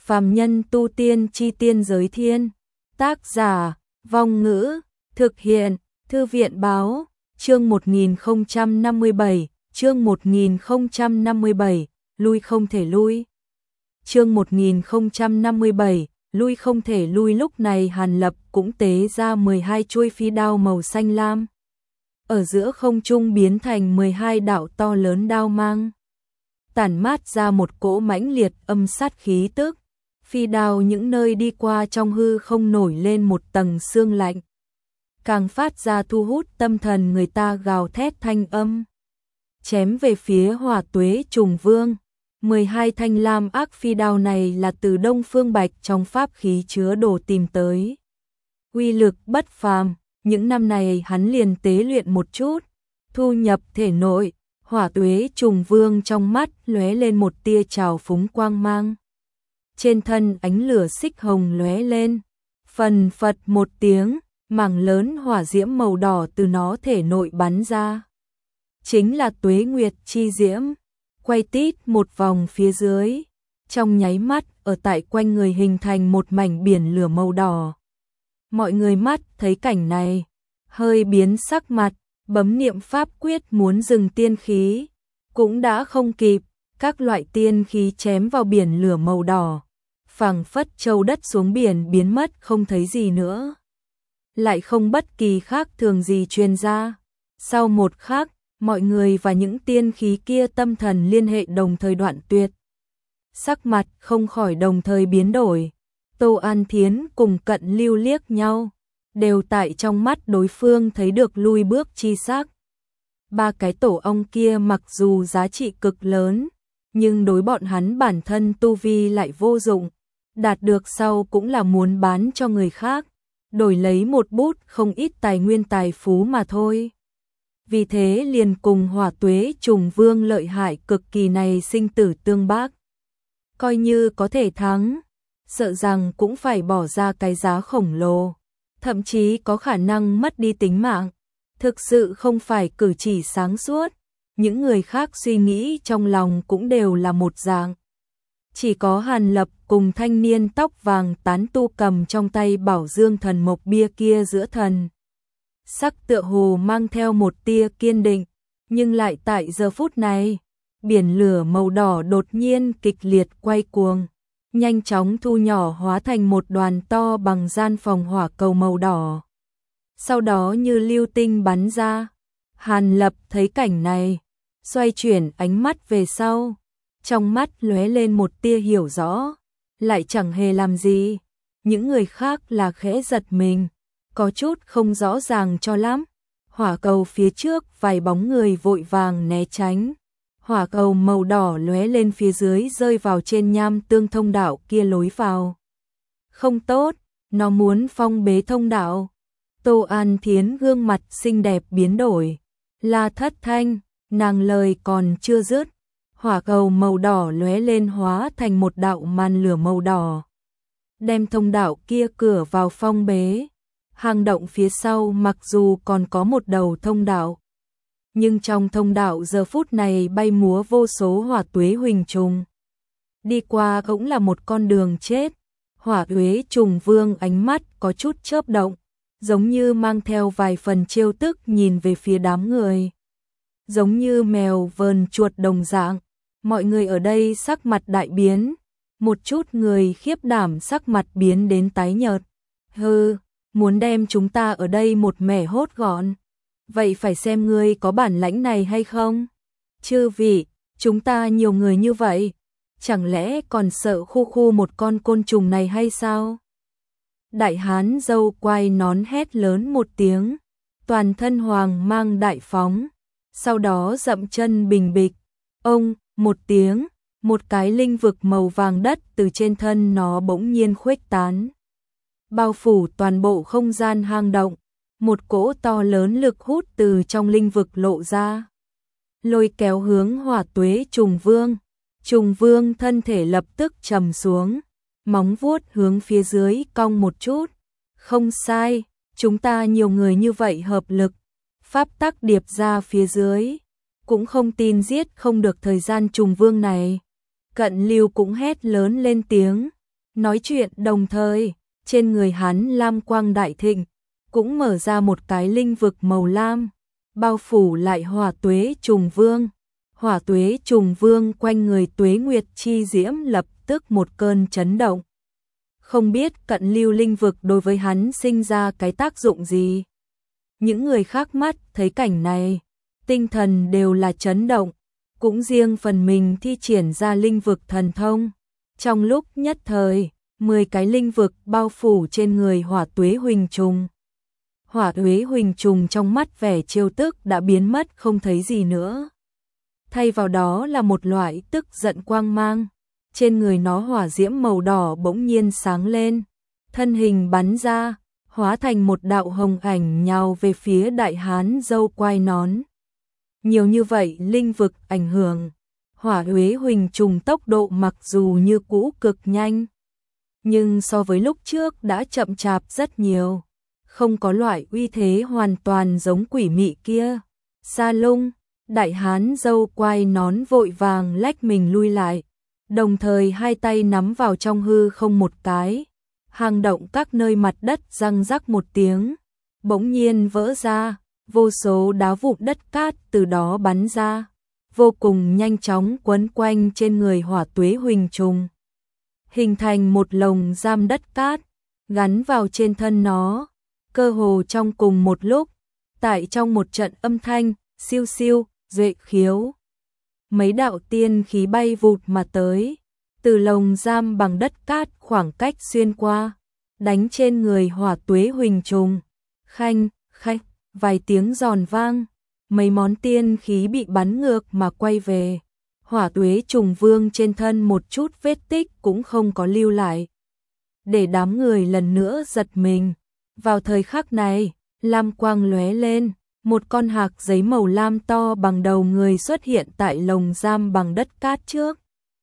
Phàm nhân tu tiên chi tiên giới thiên. Tác giả, Vong Ngữ, thực hiện, Thư viện Báo, chương 1057, chương 1057, lui không thể lui. Chương 1057, lui không thể lui. Lúc này Hàn Lập cũng tế ra 12 chuôi phi đao màu xanh lam. Ở giữa không trung biến thành 12 đạo to lớn đao mang. Tản mát ra một cỗ mãnh liệt âm sát khí tức. Phi đao những nơi đi qua trong hư không nổi lên một tầng sương lạnh. Càng phát ra thu hút tâm thần người ta gào thét thanh âm. Chém về phía Hỏa Tuế Trùng Vương. 12 thanh lam ác phi đao này là từ Đông Phương Bạch trong pháp khí chứa đồ tìm tới. Uy lực bất phàm, những năm này hắn liền tế luyện một chút, thu nhập thể nội. Hỏa Tuế Trùng Vương trong mắt lóe lên một tia trào phúng quang mang. Trên thân ánh lửa xích hồng lóe lên, phần phật một tiếng, mảng lớn hỏa diễm màu đỏ từ nó thể nội bắn ra. Chính là Tuế Nguyệt chi diễm, quay tít một vòng phía dưới, trong nháy mắt ở tại quanh người hình thành một mảnh biển lửa màu đỏ. Mọi người mắt thấy cảnh này, hơi biến sắc mặt, bấm niệm pháp quyết muốn dừng tiên khí, cũng đã không kịp, các loại tiên khí chém vào biển lửa màu đỏ, phảng phất châu đất xuống biển biến mất không thấy gì nữa. Lại không bất kỳ khác thường gì truyền ra. Sau một khắc, mọi người và những tiên khí kia tâm thần liên hệ đồng thời đoạn tuyệt. Sắc mặt không khỏi đồng thời biến đổi. Tô An Thiến cùng Cận Lưu liếc nhau, đều tại trong mắt đối phương thấy được lui bước chi sắc. Ba cái tổ ong kia mặc dù giá trị cực lớn, nhưng đối bọn hắn bản thân tu vi lại vô dụng, đạt được sau cũng là muốn bán cho người khác, đổi lấy một bút không ít tài nguyên tài phú mà thôi. Vì thế liền cùng Hỏa Tuế Trùng Vương lợi hại cực kỳ này sinh tử tương bác. Coi như có thể thắng, sợ rằng cũng phải bỏ ra cái giá khổng lồ, thậm chí có khả năng mất đi tính mạng. Thực sự không phải cử chỉ sáng suốt, những người khác suy nghĩ trong lòng cũng đều là một dạng. Chỉ có Hàn Lập cùng thanh niên tóc vàng tán tu cầm trong tay Bảo Dương Thần Mộc bia kia giữa thần. Sắc tựa hồ mang theo một tia kiên định, nhưng lại tại giờ phút này, biển lửa màu đỏ đột nhiên kịch liệt quay cuồng, nhanh chóng thu nhỏ hóa thành một đoàn to bằng gian phòng hỏa cầu màu đỏ. Sau đó như lưu tinh bắn ra. Hàn Lập thấy cảnh này, xoay chuyển ánh mắt về sau, trong mắt lóe lên một tia hiểu rõ, lại chẳng hề làm gì. Những người khác là khẽ giật mình, có chút không rõ ràng cho lắm. Hỏa cầu phía trước vài bóng người vội vàng né tránh. Hỏa cầu màu đỏ lóe lên phía dưới rơi vào trên nham tương thông đạo kia lối vào. Không tốt, nó muốn phong bế thông đạo. Tô An Thiến gương mặt xinh đẹp biến đổi. La Thất Thanh, nàng lời còn chưa dứt, hỏa cầu màu đỏ lóe lên hóa thành một đạo màn lửa màu đỏ, đem thông đạo kia cửa vào phong bế. Hang động phía sau mặc dù còn có một đầu thông đạo, nhưng trong thông đạo giờ phút này bay múa vô số hỏa tuế huỳnh trùng. Đi qua cũng là một con đường chết. Hỏa Tuế Trùng Vương ánh mắt có chút chớp động, giống như mang theo vài phần trêu tức nhìn về phía đám người. Giống như mèo vờn chuột đồng dạng, mọi người ở đây sắc mặt đại biến, một chút người khiếp đảm sắc mặt biến đến tái nhợt. Hừ, muốn đem chúng ta ở đây một mẻ hốt gọn. Vậy phải xem ngươi có bản lãnh này hay không? Chư vị, chúng ta nhiều người như vậy, chẳng lẽ còn sợ khu khu một con côn trùng này hay sao? Đại hán râu quai nón hét lớn một tiếng, toàn thân hoàng mang đại phóng, sau đó dậm chân bình bịch. Ông, một tiếng, một cái linh vực màu vàng đất từ trên thân nó bỗng nhiên khuếch tán, bao phủ toàn bộ không gian hang động. Một cỗ to lớn lực hút từ trong linh vực lộ ra, lôi kéo hướng Hỏa Tuế Trùng Vương. Trùng Vương thân thể lập tức trầm xuống, móng vuốt hướng phía dưới cong một chút. Không sai, chúng ta nhiều người như vậy hợp lực, pháp tắc điệp ra phía dưới, cũng không tin giết không được thời gian Trùng Vương này. Cận Lưu cũng hét lớn lên tiếng, Nói chuyện đồng thời, trên người hắn lam quang đại thịnh, cũng mở ra một cái linh vực màu lam, bao phủ lại Hỏa Tuế Trùng Vương. Hỏa Tuế Trùng Vương quanh người Tuế Nguyệt chi diễm lập tức một cơn chấn động. Không biết cận lưu linh vực đối với hắn sinh ra cái tác dụng gì. Những người khác mắt thấy cảnh này, tinh thần đều là chấn động, cũng riêng phần mình thi triển ra linh vực thần thông. Trong lúc nhất thời, 10 cái linh vực bao phủ trên người Hỏa Tuế Huỳnh Trùng. Hỏa Tuế Huỳnh Trùng trong mắt vẻ trêu tức đã biến mất không thấy gì nữa. Thay vào đó là một loại tức giận quang mang. Trên người nó hỏa diễm màu đỏ bỗng nhiên sáng lên, thân hình bắn ra, hóa thành một đạo hồng ảnh nhào về phía đại hán râu quai nón. Nhiều như vậy linh vực ảnh hưởng, Hỏa Tuế Huỳnh Trùng tốc độ mặc dù như cũ cực nhanh, nhưng so với lúc trước đã chậm chạp rất nhiều, không có loại uy thế hoàn toàn giống quỷ mị kia. Sa Lung, đại hán râu quai nón vội vàng lách mình lui lại, đồng thời hai tay nắm vào trong hư không một cái, hang động các nơi mặt đất răng rắc một tiếng, bỗng nhiên vỡ ra, vô số đá vụn đất cát từ đó bắn ra, vô cùng nhanh chóng quấn quanh trên người Hỏa Tuế Huỳnh Trùng, hình thành một lồng giam đất cát, gắn vào trên thân nó, cơ hồ trong cùng một lúc, tại trong một trận âm thanh, siêu siêu, duệ khiếu. Mấy đạo tiên khí bay vụt mà tới, từ lồng giam bằng đất cát khoảng cách xuyên qua, đánh trên người Hỏa Tuế Huỳnh Trùng. Khanh, khách, vài tiếng giòn vang, mấy món tiên khí bị bắn ngược mà quay về. Hỏa Tuế Trùng Vương trên thân một chút vết tích cũng không có lưu lại. Để đám người lần nữa giật mình. Vào thời khắc này, lam quang lóe lên, một con hạc giấy màu lam to bằng đầu người xuất hiện tại lồng giam bằng đất cát trước.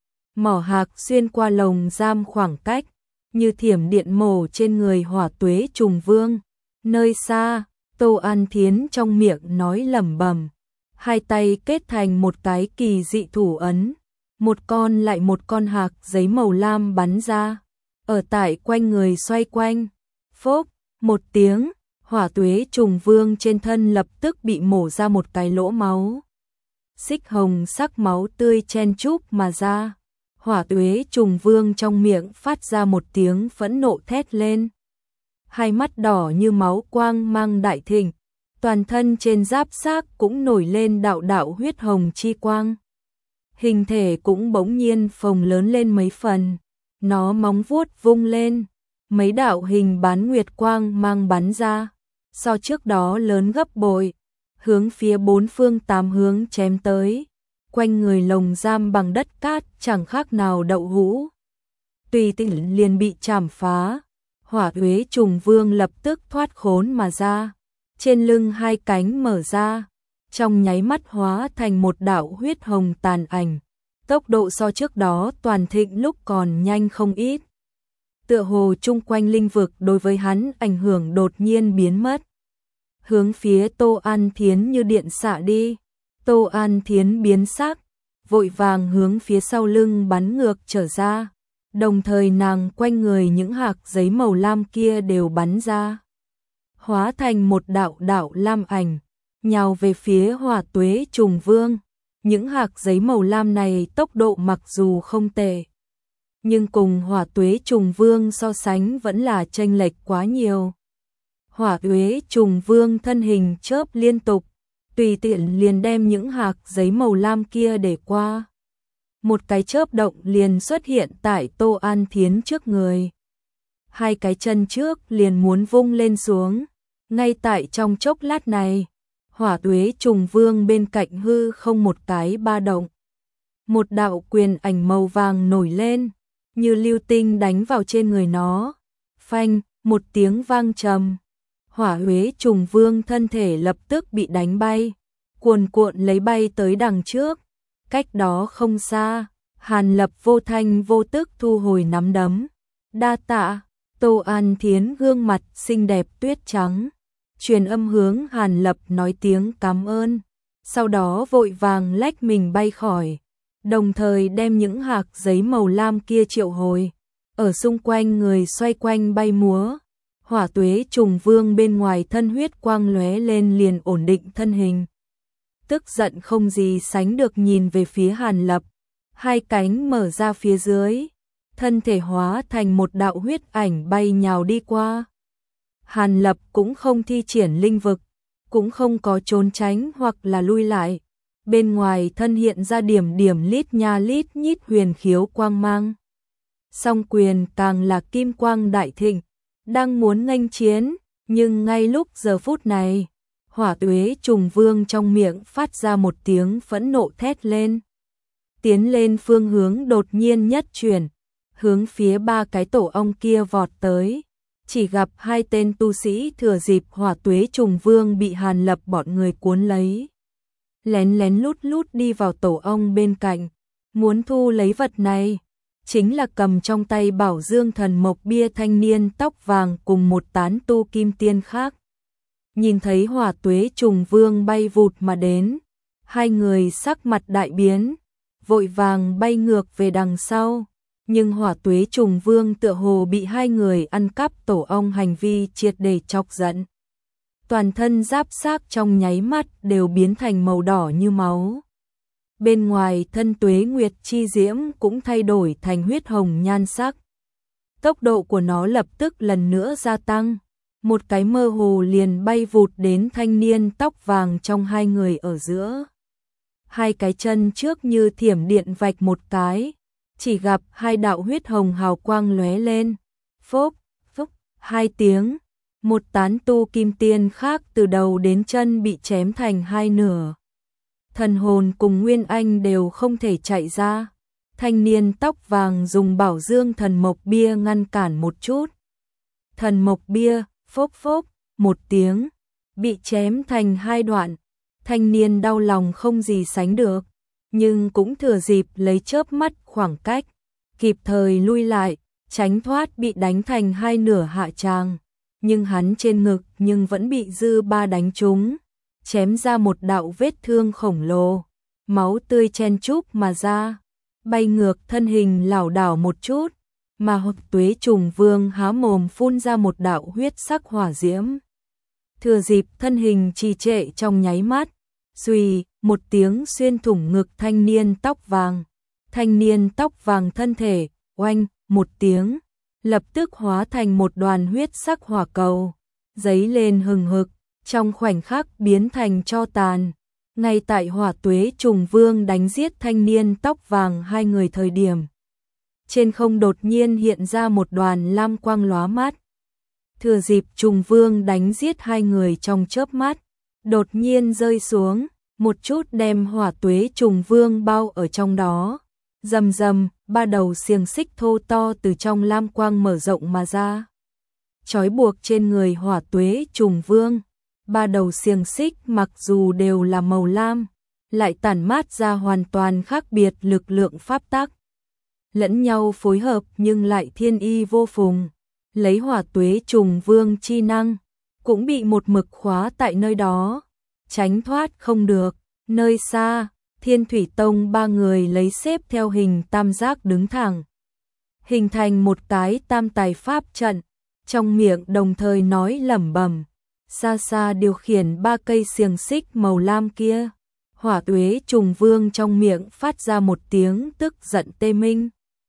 Mỏ hạc xuyên qua lồng giam khoảng cách, như thiểm điện mổ trên người Hỏa Tuế Trùng Vương. Nơi xa, Tô An Thiến trong miệng nói lẩm bẩm, hai tay kết thành một cái kỳ dị thủ ấn, một con lại một con hạc giấy màu lam bắn ra, ở tại quanh người xoay quanh. Phốc, một tiếng, Hỏa Tuế Trùng Vương trên thân lập tức bị mổ ra một cái lỗ máu. Xích hồng sắc máu tươi chen chúc mà ra. Hỏa Tuế Trùng Vương trong miệng phát ra một tiếng phẫn nộ thét lên. Hai mắt đỏ như máu quang mang đại thịnh, toàn thân trên giáp xác cũng nổi lên đạo đạo huyết hồng chi quang. Hình thể cũng bỗng nhiên phồng lớn lên mấy phần, nó móng vuốt vung lên, mấy đạo hình bán nguyệt quang mang bắn ra, so trước đó lớn gấp bội, hướng phía bốn phương tám hướng chém tới, quanh người lồng giam bằng đất cát chẳng khác nào đậu hũ. Tùy tiện liền bị chảm phá, Hỏa Tuế Trùng Vương lập tức thoát khốn mà ra, trên lưng hai cánh mở ra, trong nháy mắt hóa thành một đạo huyết hồng tàn ảnh, tốc độ so trước đó toàn thịnh lúc còn nhanh không ít. Tựa hồ chung quanh linh vực đối với hắn ảnh hưởng đột nhiên biến mất. Hướng phía Tô An Thiến như điện xạ đi, Tô An Thiến biến sắc, vội vàng hướng phía sau lưng bắn ngược trở ra, đồng thời nàng quanh người những hạc giấy màu lam kia đều bắn ra, hóa thành một đạo đạo lam ảnh, nhào về phía Hỏa Tuế Trùng Vương. Những hạc giấy màu lam này tốc độ mặc dù không tệ, nhưng cùng Hỏa Tuế Trùng Vương so sánh vẫn là chênh lệch quá nhiều. Hỏa Tuế Trùng Vương thân hình chớp liên tục, tùy tiện liền đem những hạc giấy màu lam kia để qua. Một cái chớp động liền xuất hiện tại Tô An Thiến trước người. Hai cái chân trước liền muốn vung lên xuống. Ngay tại trong chốc lát này, Hỏa Tuế Trùng Vương bên cạnh hư không một cái ba động. Một đạo quyền ảnh màu vàng nổi lên, như lưu tinh đánh vào trên người nó. Phanh, một tiếng vang trầm. Hỏa Tuế Trùng Vương thân thể lập tức bị đánh bay, cuồn cuộn lấy bay tới đằng trước. Cách đó không xa, Hàn Lập vô thanh vô tức thu hồi nắm đấm. Đa tạ. Tô An Thiến gương mặt xinh đẹp tuyết trắng, truyền âm hướng Hàn Lập nói tiếng cảm ơn, sau đó vội vàng lách mình bay khỏi, đồng thời đem những hạc giấy màu lam kia triệu hồi. ở xung quanh người xoay quanh bay múa. Hỏa tuế trùng vương bên ngoài thân huyết quang lóe lên liền ổn định thân hình. Tức giận không gì sánh được nhìn về phía Hàn Lập, hai cánh mở ra phía dưới, thân thể hóa thành một đạo huyết ảnh bay nhào đi qua. Hàn Lập cũng không thi triển linh vực, cũng không có trốn tránh hoặc là lui lại. Bên ngoài thân hiện ra điểm điểm lít nha lít nhít huyền khiếu quang mang. Song quyền càng là kim quang đại thịnh, đang muốn nghênh chiến, nhưng ngay lúc giờ phút này, hỏa tuế trùng vương trong miệng phát ra một tiếng phẫn nộ thét lên. Tiến lên phương hướng đột nhiên nhất chuyển, hướng phía ba cái tổ ong kia vọt tới. Chỉ gặp hai tên tu sĩ thừa dịp hỏa tuế trùng vương bị Hàn Lập bọn người cuốn lấy. Lén lén lút lút đi vào tổ ong bên cạnh, muốn thu lấy vật này. Chính là cầm trong tay Bảo Dương Thần Mộc bia thanh niên tóc vàng cùng một tán tu kim tiên khác. Nhìn thấy hỏa tuế trùng vương bay vụt mà đến, hai người sắc mặt đại biến, vội vàng bay ngược về đằng sau. Nhưng hỏa tuế trùng vương tựa hồ bị hai người ăn cắp tổ ong hành vi triệt để chọc giận. Toàn thân giáp xác trong nháy mắt đều biến thành màu đỏ như máu. Bên ngoài thân tuế nguyệt chi diễm cũng thay đổi thành huyết hồng nhan sắc. Tốc độ của nó lập tức lần nữa gia tăng. Một cái mơ hồ liền bay vụt đến thanh niên tóc vàng trong hai người ở giữa. Hai cái chân trước như thiểm điện vạch một cái. Chỉ gặp hai đạo huyết hồng hào quang lóe lên. Phốc, phốc, hai tiếng. Một tán tu kim tiên khác từ đầu đến chân bị chém thành hai nửa. Thần hồn cùng Nguyên Anh đều không thể chạy ra. Thanh niên tóc vàng dùng Bảo Dương Thần Mộc bia ngăn cản một chút. Thần Mộc bia, phốc phốc, một tiếng, bị chém thành hai đoạn. Thanh niên đau lòng không gì sánh được, nhưng cũng thừa dịp lấy chớp mắt khoảng cách, kịp thời lui lại, tránh thoát bị đánh thành hai nửa hạ tràng. Nhưng hắn trên ngực nhưng vẫn bị dư ba đánh trúng, chém ra một đạo vết thương khổng lồ, máu tươi chen chúc mà ra, bay ngược thân hình lảo đảo một chút, mà hỏa tuế trùng vương há mồm phun ra một đạo huyết sắc hỏa diễm. Thừa dịp thân hình trì trệ trong nháy mắt, xuy, một tiếng xuyên thủng ngực thanh niên tóc vàng. Thanh niên tóc vàng thân thể, oanh, một tiếng, lập tức hóa thành một đoàn huyết sắc hỏa cầu, giấy lên hừng hực, trong khoảnh khắc biến thành tro tàn. Ngay tại hỏa tuế trùng vương đánh giết thanh niên tóc vàng hai người thời điểm, trên không đột nhiên hiện ra một đoàn lam quang lóa mắt. Thừa dịp trùng vương đánh giết hai người trong chớp mắt, đột nhiên rơi xuống, một chút đem hỏa tuế trùng vương bao ở trong đó. Rầm rầm, ba đầu xiềng xích thô to từ trong lam quang mở rộng mà ra, trói buộc trên người hỏa tuế trùng vương. Ba đầu xiềng xích mặc dù đều là màu lam, lại tản mát ra hoàn toàn khác biệt lực lượng pháp tắc. Lẫn nhau phối hợp nhưng lại thiên y vô phùng. Lấy hỏa tuế trùng vương chi năng, cũng bị một mực khóa tại nơi đó, tránh thoát không được. Nơi xa, Thiên Thủy Tông ba người lấy xếp theo hình tam giác đứng thẳng, hình thành một cái tam tài pháp trận, trong miệng đồng thời nói lẩm bẩm. Xa xa điều khiển ba cây xiềng xích màu lam kia, hỏa tuế trùng vương trong miệng phát ra một tiếng tức giận tê minh.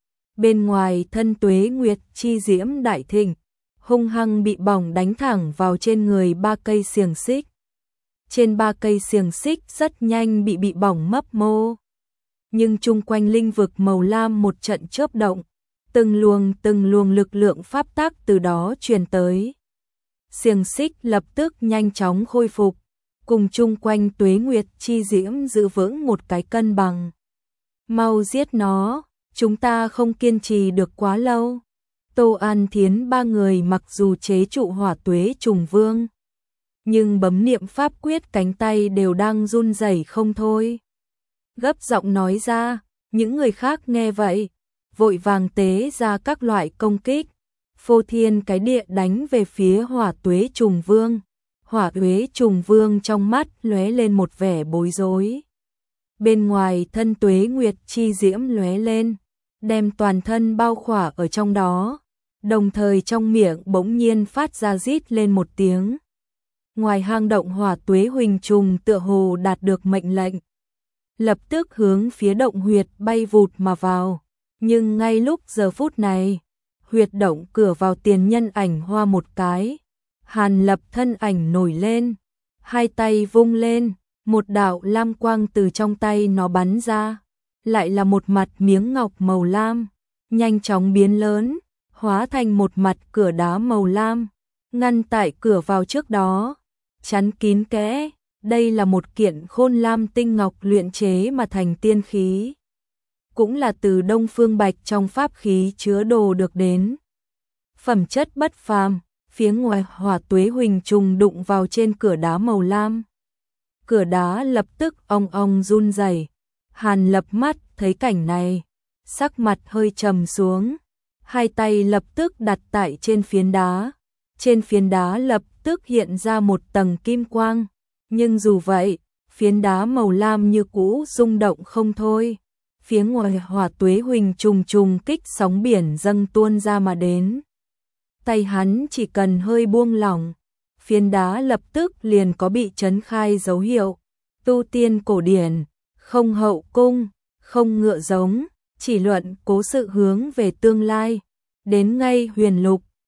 Bên ngoài thân tuế nguyệt chi diễm đại thịnh, hung hăng bị bỏng đánh thẳng vào trên người ba cây xiềng xích. Trên ba cây xiềng xích rất nhanh bị bỏng mấp mô. Nhưng chung quanh linh vực màu lam một trận chớp động, từng luồng lực lượng pháp tắc từ đó truyền tới. Xiềng xích lập tức nhanh chóng khôi phục, cùng chung quanh tuế nguyệt chi diễm giữ vững một cái cân bằng. Mau giết nó, chúng ta không kiên trì được quá lâu. Tô An Thiến ba người mặc dù chế trụ hỏa tuế trùng vương, nhưng bấm niệm pháp quyết cánh tay đều đang run rẩy không thôi. Gấp giọng nói ra, những người khác nghe vậy, vội vàng tế ra các loại công kích. Phô thiên cái địa đánh về phía hỏa tuế trùng vương. Hỏa tuế trùng vương trong mắt lóe lên một vẻ bối rối. Bên ngoài thân tuế nguyệt chi diễm lóe lên, đem toàn thân bao khỏa ở trong đó, đồng thời trong miệng bỗng nhiên phát ra rít lên một tiếng. Ngoài hang động hỏa tuế huỳnh trùng tựa hồ đạt được mệnh lệnh, lập tức hướng phía động huyệt bay vụt mà vào, nhưng ngay lúc giờ phút này, huyệt động cửa vào tiền nhân ảnh hoa một cái, Hàn Lập thân ảnh nổi lên, hai tay vung lên, một đạo lam quang từ trong tay nó bắn ra, lại là một mặt miếng ngọc màu lam, nhanh chóng biến lớn, hóa thành một mặt cửa đá màu lam, ngăn tại cửa vào trước đó, chắn kín kẽ. Đây là một kiện khôn lam tinh ngọc luyện chế mà thành tiên khí, cũng là từ Đông Phương Bạch trong pháp khí chứa đồ được đến. Phẩm chất bất phàm, phía ngoài hỏa tuế huỳnh trùng đụng vào trên cửa đá màu lam. Cửa đá lập tức ong ong run rẩy. Hàn Lập mắt thấy cảnh này, sắc mặt hơi trầm xuống, hai tay lập tức đặt tại trên phiến đá. Trên phiến đá lập tức hiện ra một tầng kim quang, nhưng dù vậy, phiến đá màu lam như cũ rung động không thôi. Phía ngoài hỏa tuế huỳnh trùng trùng kích sóng biển dâng tuôn ra mà đến. Tay hắn chỉ cần hơi buông lỏng, phiến đá lập tức liền có bị chấn khai dấu hiệu. Tu tiên cổ điển, không hậu cung, không ngựa giống, chỉ luận cố sự hướng về tương lai. Đến ngay huyền lục,